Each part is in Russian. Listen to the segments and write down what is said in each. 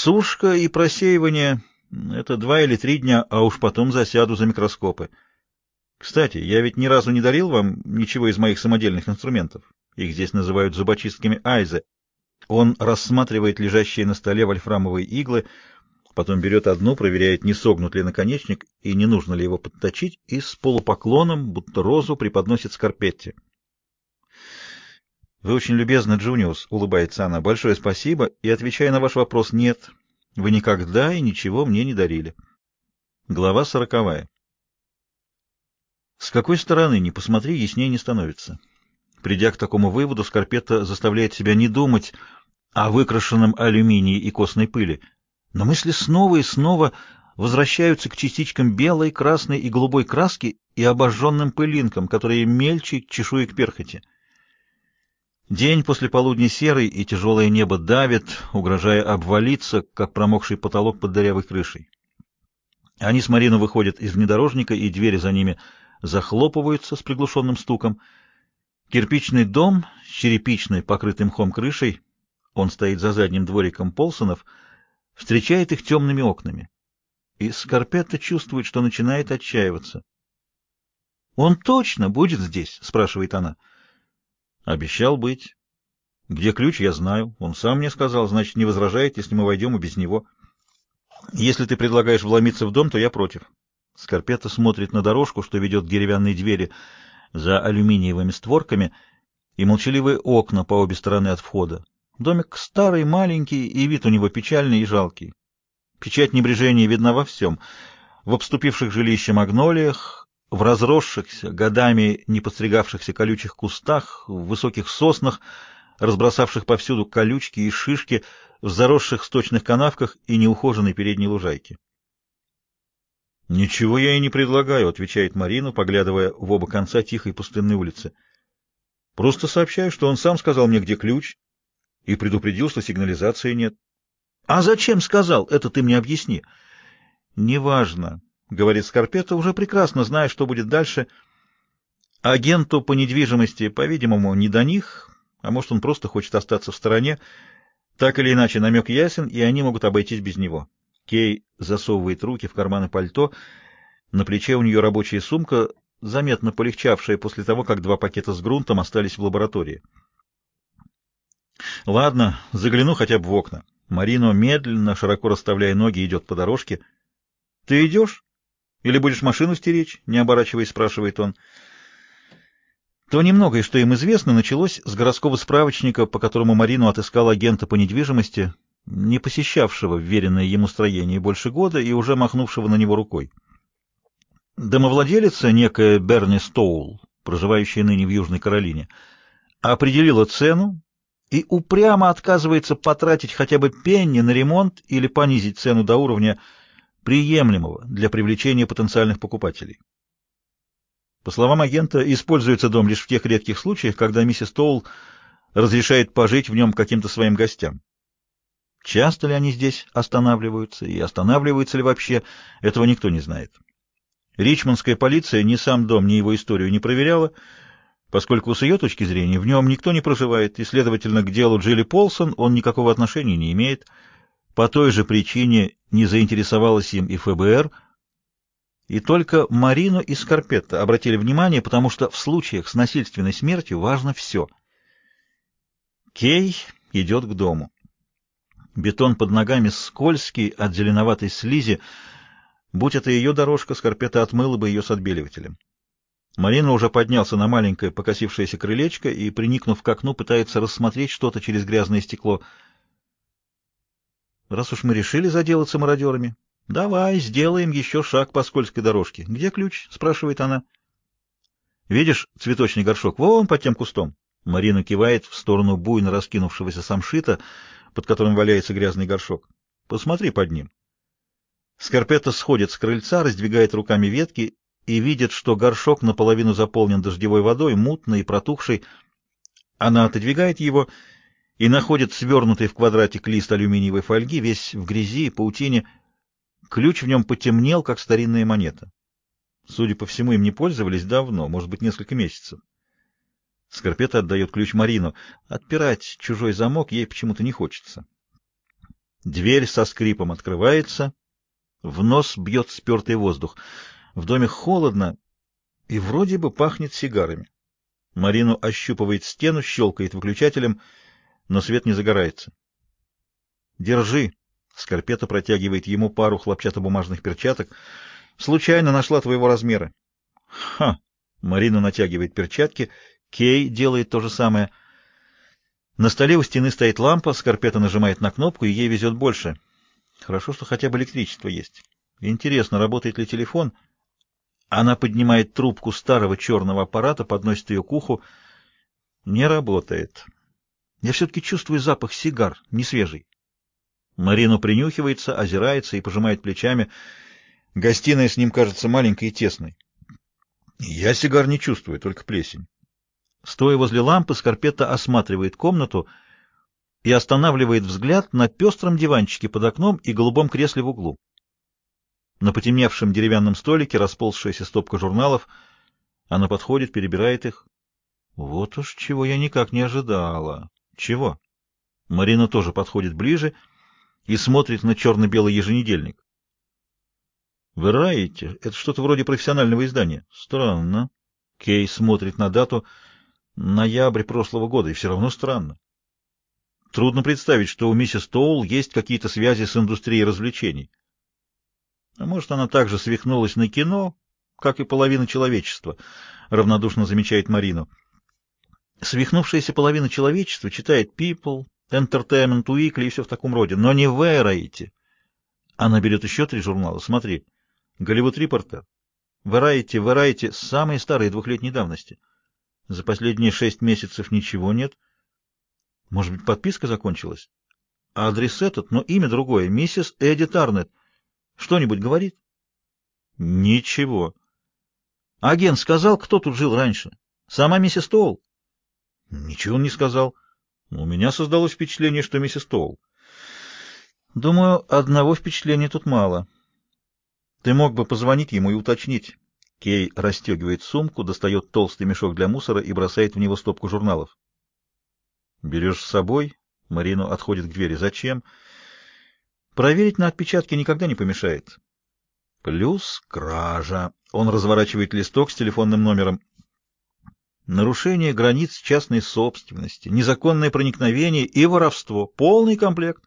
Сушка и просеивание — это 2 или 3 дня, а уж потом засяду за микроскопы. Кстати, я ведь ни разу не дарил вам ничего из моих самодельных инструментов. Их здесь называют зубочистками Айзе. Он рассматривает лежащие на столе вольфрамовые иглы, потом берет одну, проверяет, не согнут ли наконечник и не нужно ли его подточить, и с полупоклоном, будто розу, преподносит Скарпетти. «Вы очень любезны, Джуниус», — улыбается она. «Большое спасибо. И, отвечая на ваш вопрос, нет, вы никогда и ничего мне не дарили». Глава 40. С какой стороны ни посмотри, яснее не становится. Придя к такому выводу, Скарпетта заставляет себя не думать о выкрашенном алюминии и костной пыли, но мысли снова и снова возвращаются к частичкам белой, красной и голубой краски и обожженным пылинкам, которые мельче чешуек перхоти. День после полудня серый, и тяжелое небо давит, угрожая обвалиться, как промокший потолок под дырявой крышей. Они с Марино выходят из внедорожника, и двери за ними захлопываются с приглушенным стуком. Кирпичный дом с черепичной, покрытой мхом крышей, он стоит за задним двориком Полсонов, встречает их темными окнами. И Скарпетта чувствует, что начинает отчаиваться. «Он точно будет здесь?» — спрашивает она. «Обещал быть. Где ключ, я знаю. Он сам мне сказал, значит, не возражает, если мы войдем и без него. Если ты предлагаешь вломиться в дом, то я против». Скарпетта смотрит на дорожку, что ведет к деревянной двери за алюминиевыми створками, и молчаливые окна по обе стороны от входа. Домик старый, маленький, и вид у него печальный и жалкий. Печать небрежения видна во всем: в обступивших жилище магнолиях, в разросшихся, годами не подстригавшихся колючих кустах, в высоких соснах, разбросавших повсюду колючки и шишки, в заросших сточных канавках и неухоженной передней лужайке. «Ничего я и не предлагаю», — отвечает Марина, поглядывая в оба конца тихой пустынной улицы. «Просто сообщаю, что он сам сказал мне, где ключ, и предупредил, что сигнализации нет». «А зачем сказал? Это ты мне объясни». «Неважно», — говорит Скарпетта, уже прекрасно зная, что будет дальше. Агенту по недвижимости, по-видимому, не до них, а может, он просто хочет остаться в стороне. Так или иначе, намек ясен, и они могут обойтись без него. Кей засовывает руки в карманы пальто. На плече у нее рабочая сумка, заметно полегчавшая после того, как 2 пакета с грунтом остались в лаборатории. «Ладно, загляну хотя бы в окна». Марино, медленно, широко расставляя ноги, идет по дорожке. «Ты идешь? Или будешь машину стеречь?» — не оборачиваясь, спрашивает он. То немногое, что им известно, началось с городского справочника, по которому Марино отыскал агента по недвижимости, не посещавшего вверенное ему строение больше года и уже махнувшего на него рукой. Домовладелица, некая Берни Стоул, проживающая ныне в Южной Каролине, определила цену и упрямо отказывается потратить хотя бы пенни на ремонт или понизить цену до уровня, приемлемого для привлечения потенциальных покупателей. По словам агента, используется дом лишь в тех редких случаях, когда миссис Тоул разрешает пожить в нем каким-то своим гостям. Часто ли они здесь останавливаются и останавливаются ли вообще, этого никто не знает. Ричмондская полиция ни сам дом, ни его историю не проверяла, поскольку с ее точки зрения в нем никто не проживает, и, следовательно, к делу Джилли Полсон он никакого отношения не имеет. По той же причине не заинтересовалась им и ФБР, и только Марино и Скарпетта обратили внимание, потому что в случаях с насильственной смертью важно все. Кей идет к дому. Бетон под ногами скользкий от зеленоватой слизи. Будь это ее дорожка, Скарпетта отмыла бы ее с отбеливателем. Марино уже поднялся на маленькое покосившееся крылечко и, приникнув к окну, пытается рассмотреть что-то через грязное стекло. «Раз уж мы решили заделаться мародерами, давай сделаем еще шаг по скользкой дорожке. Где ключ?» — спрашивает она. «Видишь цветочный горшок? Вон под тем кустом». Марина кивает в сторону буйно раскинувшегося самшита, под которым валяется грязный горшок. «Посмотри под ним». Скарпетта сходит с крыльца, раздвигает руками ветки и видит, что горшок наполовину заполнен дождевой водой, мутной и протухшей. Она отодвигает его и находит свернутый в квадратик лист алюминиевой фольги, весь в грязи и паутине. Ключ в нем потемнел, как старинная монета. Судя по всему, им не пользовались давно, может быть, несколько месяцев. Скарпетта отдает ключ Марину. Отпирать чужой замок ей почему-то не хочется. Дверь со скрипом открывается, в нос бьет спертый воздух. В доме холодно и вроде бы пахнет сигарами. Марину ощупывает стену, щелкает выключателем, но свет не загорается. «Держи!» — Скорпета протягивает ему пару хлопчатобумажных перчаток. «Случайно нашла твоего размера». «Ха!» — Марина натягивает перчатки. Кей делает то же самое. На столе у стены стоит лампа, Скорпета нажимает на кнопку, и ей везет больше. Хорошо, что хотя бы электричество есть. Интересно, работает ли телефон? Она поднимает трубку старого черного аппарата, подносит ее к уху. Не работает. Я все-таки чувствую запах сигар, не свежий. Марину принюхивается, озирается и пожимает плечами. Гостиная с ним кажется маленькой и тесной. Я сигар не чувствую, только плесень. Стоя возле лампы, Скорпетта осматривает комнату и останавливает взгляд на пестром диванчике под окном и голубом кресле в углу. На потемневшем деревянном столике расползшаяся стопка журналов. Она подходит, перебирает их. Вот уж чего я никак не ожидала. Чего? Марина тоже подходит ближе и смотрит на черно-белый еженедельник. Variety — это что-то вроде профессионального издания. Странно. Кей смотрит на дату. Ноябрь прошлого года, и все равно странно. Трудно представить, что у миссис Тоул есть какие-то связи с индустрией развлечений. А может, она также свихнулась на кино, как и половина человечества, равнодушно замечает Марину. Свихнувшаяся половина человечества читает People, Entertainment Weekly и все в таком роде, но не Variety. Она берет еще 3 журнала. Смотри. Голливуд Репортер, Variety, самые старые, 2-летней давности. За последние 6 месяцев ничего нет. Может быть, подписка закончилась? Адрес этот, но имя другое. Миссис Эдди Тарнет. Что-нибудь говорит? Ничего. Агент сказал, кто тут жил раньше? Сама миссис Тоул? Ничего он не сказал. У меня создалось впечатление, что миссис Тоул. Думаю, одного впечатления тут мало. Ты мог бы позвонить ему и уточнить. Кей расстегивает сумку, достает толстый мешок для мусора и бросает в него стопку журналов. Берешь с собой? Марину отходит к двери. Зачем? Проверить на отпечатке никогда не помешает. Плюс кража. Он разворачивает листок с телефонным номером. Нарушение границ частной собственности, незаконное проникновение и воровство. Полный комплект.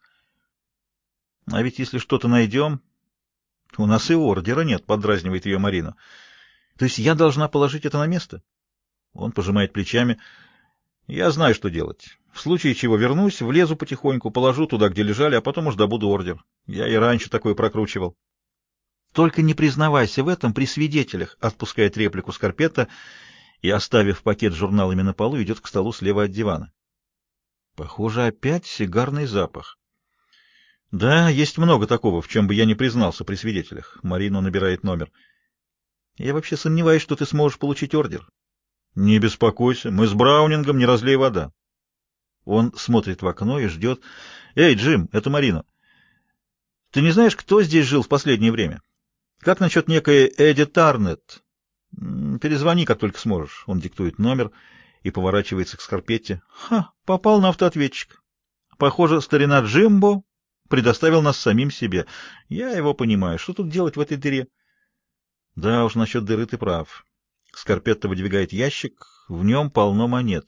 А ведь если что-то найдем... У нас и ордера нет, поддразнивает ее Марина. То есть я должна положить это на место? Он пожимает плечами. Я знаю, что делать. В случае чего вернусь, влезу потихоньку, положу туда, где лежали, а потом уж добуду ордер. Я и раньше такое прокручивал. Только не признавайся в этом при свидетелях, отпускает реплику Скорпетта и, оставив пакет с журналами на полу, идет к столу слева от дивана. Похоже, опять сигарный запах. Да, есть много такого, в чем бы я не признался при свидетелях. Марина набирает номер. Я вообще сомневаюсь, что ты сможешь получить ордер. Не беспокойся, мы с Браунингом, не разлей вода. Он смотрит в окно и ждет. Эй, Джим, это Марина. Ты не знаешь, кто здесь жил в последнее время? Как насчет некой Эдди Тарнет? Перезвони, как только сможешь. Он диктует номер и поворачивается к Скорпетте. Ха, попал на автоответчик. Похоже, старина Джимбо предоставил нас самим себе. Я его понимаю. Что тут делать в этой дыре? Да уж, насчет дыры ты прав. Скорпетта выдвигает ящик, в нем полно монет.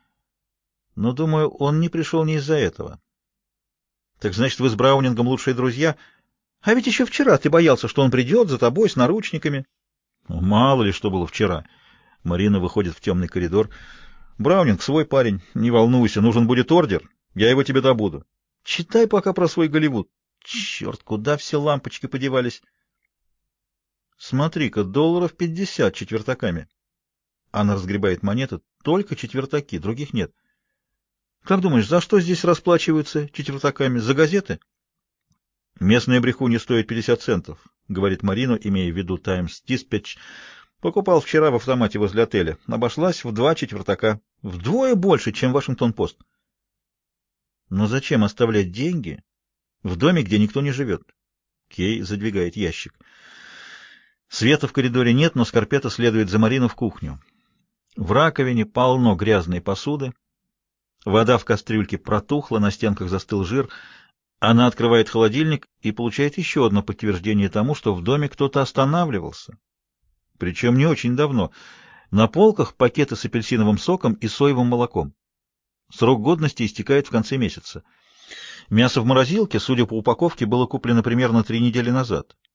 Но, думаю, он не пришел не из-за этого. Так значит, вы с Браунингом лучшие друзья? А ведь еще вчера ты боялся, что он придет за тобой с наручниками. Мало ли что было вчера. Марина выходит в темный коридор. Браунинг свой парень, не волнуйся, нужен будет ордер, я его тебе добуду. Читай пока про свой Голливуд. Черт, куда все лампочки подевались? Смотри-ка, $50 четвертаками. Она разгребает монеты. Только четвертаки, других нет. Как думаешь, за что здесь расплачиваются четвертаками? За газеты? Местная брехунья стоит 50 центов, говорит Марина, имея в виду Times Dispatch. Покупал вчера в автомате возле отеля. Обошлась в 2 четвертака. Вдвое больше, чем Вашингтон-Пост. Но зачем оставлять деньги в доме, где никто не живет? Кей задвигает ящик. Света в коридоре нет, но Скорпетта следует за Марину в кухню. В раковине полно грязной посуды. Вода в кастрюльке протухла, на стенках застыл жир. Она открывает холодильник и получает еще одно подтверждение тому, что в доме кто-то останавливался. Причем не очень давно. На полках пакеты с апельсиновым соком и соевым молоком. Срок годности истекает в конце месяца. Мясо в морозилке, судя по упаковке, было куплено примерно 3 недели назад.